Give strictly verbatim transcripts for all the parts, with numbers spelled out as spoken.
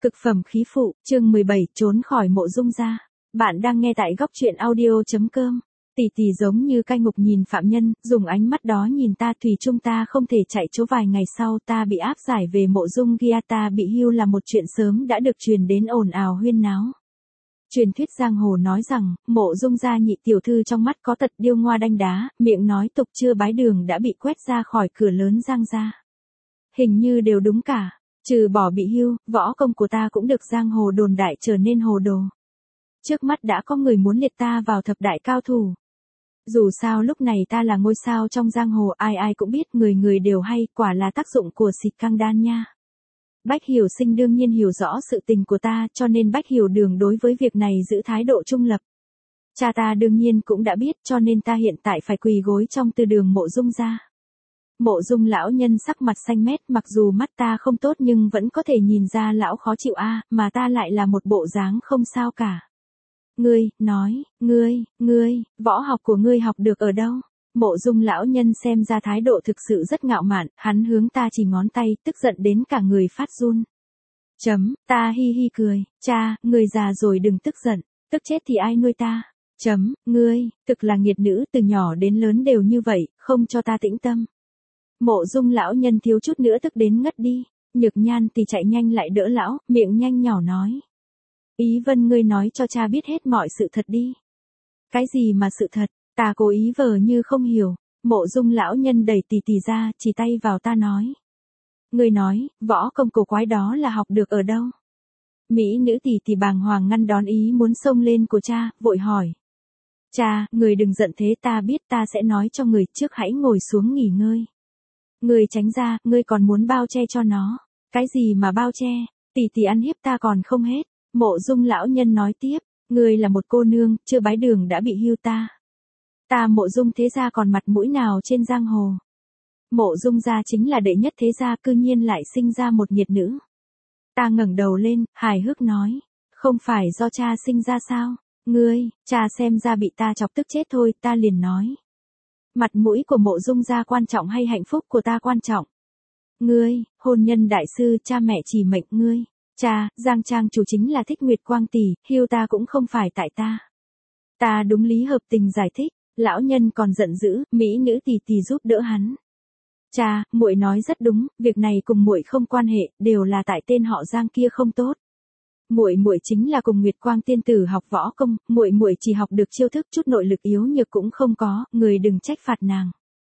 Cực phẩm khí phụ, chương mười bảy, trốn khỏi mộ dung gia. Bạn đang nghe tại góc truyện audio chấm com. Tỷ tỷ giống như cai ngục nhìn phạm nhân, dùng ánh mắt đó nhìn ta, thủy chung ta không thể chạy chỗ. Vài ngày sau ta bị áp giải về mộ dung gia, ta bị hưu là một chuyện sớm đã được truyền đến ồn ào huyên náo. Truyền thuyết giang hồ nói rằng, mộ dung gia nhị tiểu thư trong mắt có tật điêu ngoa đanh đá, miệng nói tục chưa bái đường đã bị quét ra khỏi cửa lớn giang gia. Hình như đều đúng cả. Trừ bỏ bị hưu, võ công của ta cũng được giang hồ đồn đại trở nên hồ đồ. Trước mắt đã có người muốn liệt ta vào thập đại cao thủ. Dù sao lúc này ta là ngôi sao trong giang hồ, ai ai cũng biết, người người đều hay, quả là tác dụng của xịt căng đan nha. Bách Hiểu Sinh đương nhiên hiểu rõ sự tình của ta, cho nên Bách Hiểu Đường đối với việc này giữ thái độ trung lập. Cha ta đương nhiên cũng đã biết, cho nên ta hiện tại phải quỳ gối trong từ đường mộ dung gia. Mộ dung lão nhân sắc mặt xanh mét, mặc dù mắt ta không tốt nhưng vẫn có thể nhìn ra lão khó chịu a, à, mà ta lại là một bộ dáng không sao cả. Ngươi, nói, ngươi, ngươi, võ học của ngươi học được ở đâu? Mộ dung lão nhân xem ra thái độ thực sự rất ngạo mạn, hắn hướng ta chỉ ngón tay, tức giận đến cả người phát run. Chấm, ta hi hi cười, cha, ngươi già rồi đừng tức giận, tức chết thì ai nuôi ta? Chấm, ngươi, thực là nghiệt nữ, từ nhỏ đến lớn đều như vậy, không cho ta tĩnh tâm. Mộ dung lão nhân thiếu chút nữa tức đến ngất đi, Nhược Nhan thì chạy nhanh lại đỡ lão, miệng nhanh nhỏ nói. Ý Vân, ngươi nói cho cha biết hết mọi sự thật đi. Cái gì mà sự thật? Ta cố ý vờ như không hiểu. Mộ dung lão nhân đẩy tỷ tỷ ra, chỉ tay vào ta nói. Ngươi nói, võ công cổ quái đó là học được ở đâu? Mỹ nữ tỷ tỷ bàng hoàng ngăn đón ý muốn xông lên của cha, vội hỏi. Cha, người đừng giận thế, ta biết, ta sẽ nói cho người, trước hãy ngồi xuống nghỉ ngơi. Ngươi tránh ra, ngươi còn muốn bao che cho nó. Cái gì mà bao che? Tỷ tỷ ăn hiếp ta còn không hết. Mộ dung lão nhân nói tiếp, ngươi là một cô nương, chưa bái đường đã bị hưu ta. Ta mộ dung thế gia còn mặt mũi nào trên giang hồ. Mộ dung gia chính là đệ nhất thế gia, cư nhiên lại sinh ra một nghiệt nữ. Ta ngẩng đầu lên, hài hước nói, không phải do cha sinh ra sao? Ngươi, cha xem ra bị ta chọc tức chết thôi, ta liền nói. Mặt mũi của mộ dung gia quan trọng hay hạnh phúc của ta quan trọng? Ngươi, hôn nhân đại sư, cha mẹ chỉ mệnh ngươi. Cha, Giang Trang chủ chính là Thích Nguyệt Quang tỷ, hưu ta cũng không phải tại ta. Ta đúng lý hợp tình giải thích, lão nhân còn giận dữ, mỹ nữ tỷ tỷ giúp đỡ hắn. Cha, muội nói rất đúng, việc này cùng muội không quan hệ, đều là tại tên họ Giang kia không tốt. Muội muội chính là cùng Nguyệt Quang tiên tử học võ công, muội muội chỉ học được chiêu thức, chút nội lực yếu nhược cũng không có, người đừng trách phạt nàng.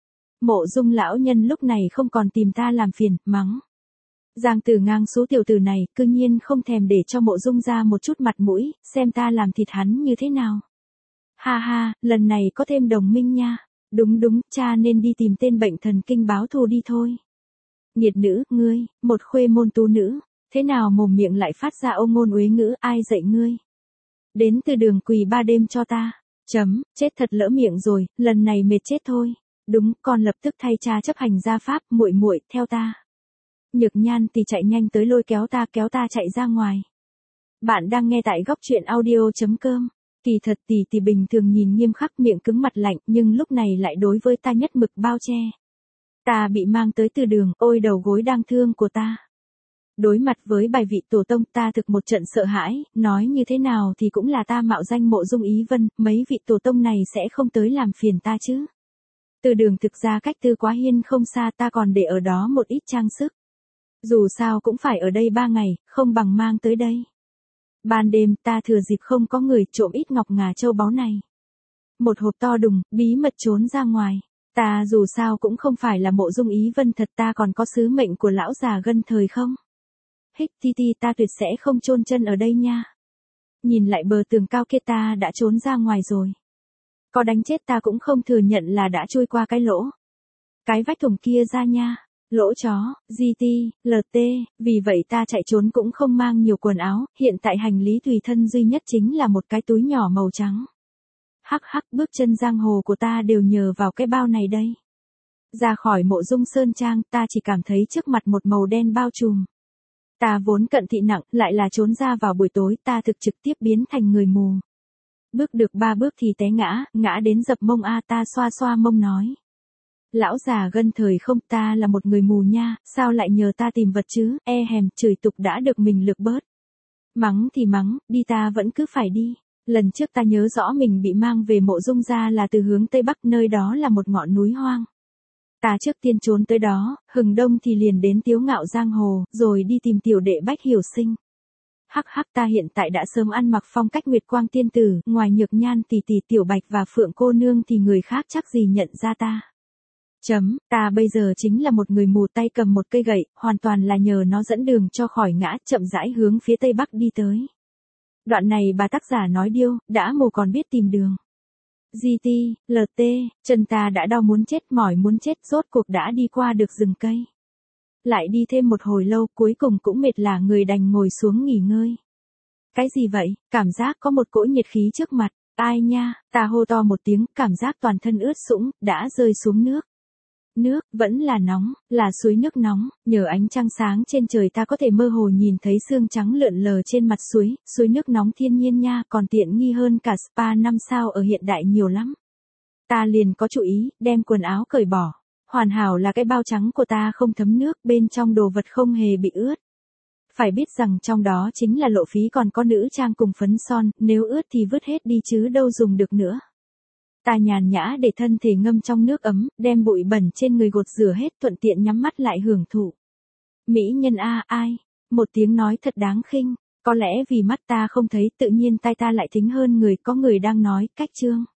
Mộ dung lão nhân lúc này không còn tìm ta làm phiền, mắng. Giang Tử Ngang số tiểu tử này, cư nhiên không thèm để cho mộ dung ra một chút mặt mũi, xem ta làm thịt hắn như thế nào. Ha ha, lần này có thêm đồng minh nha. Đúng đúng, cha nên đi tìm tên bệnh thần kinh báo thù đi thôi. Nghiệt nữ, ngươi, một khuê môn tú nữ, thế nào mồm miệng lại phát ra âu ngôn uế ngữ, ai dạy ngươi? Đến từ đường quỳ ba đêm cho ta. Chấm, chết thật lỡ miệng rồi, lần này mệt chết thôi. Đúng, con lập tức thay cha chấp hành gia pháp, muội muội theo ta. Nhược Nhan thì chạy nhanh tới lôi kéo ta, kéo ta chạy ra ngoài. Bạn đang nghe tại góc truyện audio chấm com. Kỳ thật tỷ tỷ bình thường nhìn nghiêm khắc, miệng cứng mặt lạnh, nhưng lúc này lại đối với ta nhất mực bao che. Ta bị mang tới từ đường, ôi đầu gối đang thương của ta. Đối mặt với bài vị tổ tông, ta thực một trận sợ hãi, nói như thế nào thì cũng là ta mạo danh mộ dung Ý Vân, mấy vị tổ tông này sẽ không tới làm phiền ta chứ. Từ đường thực ra cách Tư Quá Hiên không xa, ta còn để ở đó một ít trang sức. Dù sao cũng phải ở đây ba ngày, không bằng mang tới đây. Ban đêm ta thừa dịp không có người trộm ít ngọc ngà châu báu này. Một hộp to đùng, bí mật trốn ra ngoài. Ta dù sao cũng không phải là mộ dung Ý Vân thật, ta còn có sứ mệnh của lão già gân thời không? Hích ti ti, ta tuyệt sẽ không chôn chân ở đây nha. Nhìn lại bờ tường cao kia, ta đã trốn ra ngoài rồi. Có đánh chết ta cũng không thừa nhận là đã chui qua cái lỗ. Cái vách thùng kia ra nha. Lỗ chó, giê tê, lờ tê, vì vậy ta chạy trốn cũng không mang nhiều quần áo, hiện tại hành lý tùy thân duy nhất chính là một cái túi nhỏ màu trắng. Hắc hắc, bước chân giang hồ của ta đều nhờ vào cái bao này đây. Ra khỏi mộ dung sơn trang, ta chỉ cảm thấy trước mặt một màu đen bao trùm. Ta vốn cận thị nặng, lại là trốn ra vào buổi tối, ta thực trực tiếp biến thành người mù. Bước được ba bước thì té ngã, ngã đến dập mông a, ta xoa xoa mông nói. Lão già gân thời không, ta là một người mù nha, sao lại nhờ ta tìm vật chứ, e hèm, chửi tục đã được mình lược bớt. Mắng thì mắng, đi ta vẫn cứ phải đi. Lần trước ta nhớ rõ mình bị mang về Mộ Dung gia là từ hướng Tây Bắc, nơi đó là một ngọn núi hoang. Ta trước tiên trốn tới đó, hừng đông thì liền đến Tiếu Ngạo Giang Hồ, rồi đi tìm tiểu đệ Bách Hiểu Sinh. Hắc hắc, ta hiện tại đã sớm ăn mặc phong cách Nguyệt Quang tiên tử, ngoài Nhược Nhan tỷ tỷ Tiểu Bạch và Phượng cô nương thì người khác chắc gì nhận ra ta. Chấm, ta bây giờ chính là một người mù, tay cầm một cây gậy, hoàn toàn là nhờ nó dẫn đường cho khỏi ngã, chậm rãi hướng phía Tây Bắc đi tới. Đoạn này bà tác giả nói điêu, đã mù còn biết tìm đường. giê tê, lờ tê, chân ta đã đau muốn chết, mỏi muốn chết, rốt cuộc đã đi qua được rừng cây. Lại đi thêm một hồi lâu, cuối cùng cũng mệt lả người, đành ngồi xuống nghỉ ngơi. Cái gì vậy? Cảm giác có một cỗ nhiệt khí trước mặt. Ai nha? Ta hô to một tiếng, cảm giác toàn thân ướt sũng, đã rơi xuống nước. Nước, vẫn là nóng, là suối nước nóng, nhờ ánh trăng sáng trên trời ta có thể mơ hồ nhìn thấy sương trắng lượn lờ trên mặt suối, suối nước nóng thiên nhiên nha, còn tiện nghi hơn cả spa năm sao ở hiện đại nhiều lắm. Ta liền có chú ý, đem quần áo cởi bỏ. Hoàn hảo là cái bao trắng của ta không thấm nước, bên trong đồ vật không hề bị ướt. Phải biết rằng trong đó chính là lộ phí, còn có nữ trang cùng phấn son, nếu ướt thì vứt hết đi chứ đâu dùng được nữa. Ta nhàn nhã để thân thể ngâm trong nước ấm, đem bụi bẩn trên người gột rửa hết, thuận tiện nhắm mắt lại hưởng thụ. Mỹ nhân a, ai? Một tiếng nói thật đáng khinh, có lẽ vì mắt ta không thấy, tự nhiên tai ta lại thính hơn người, có người đang nói, cách chương.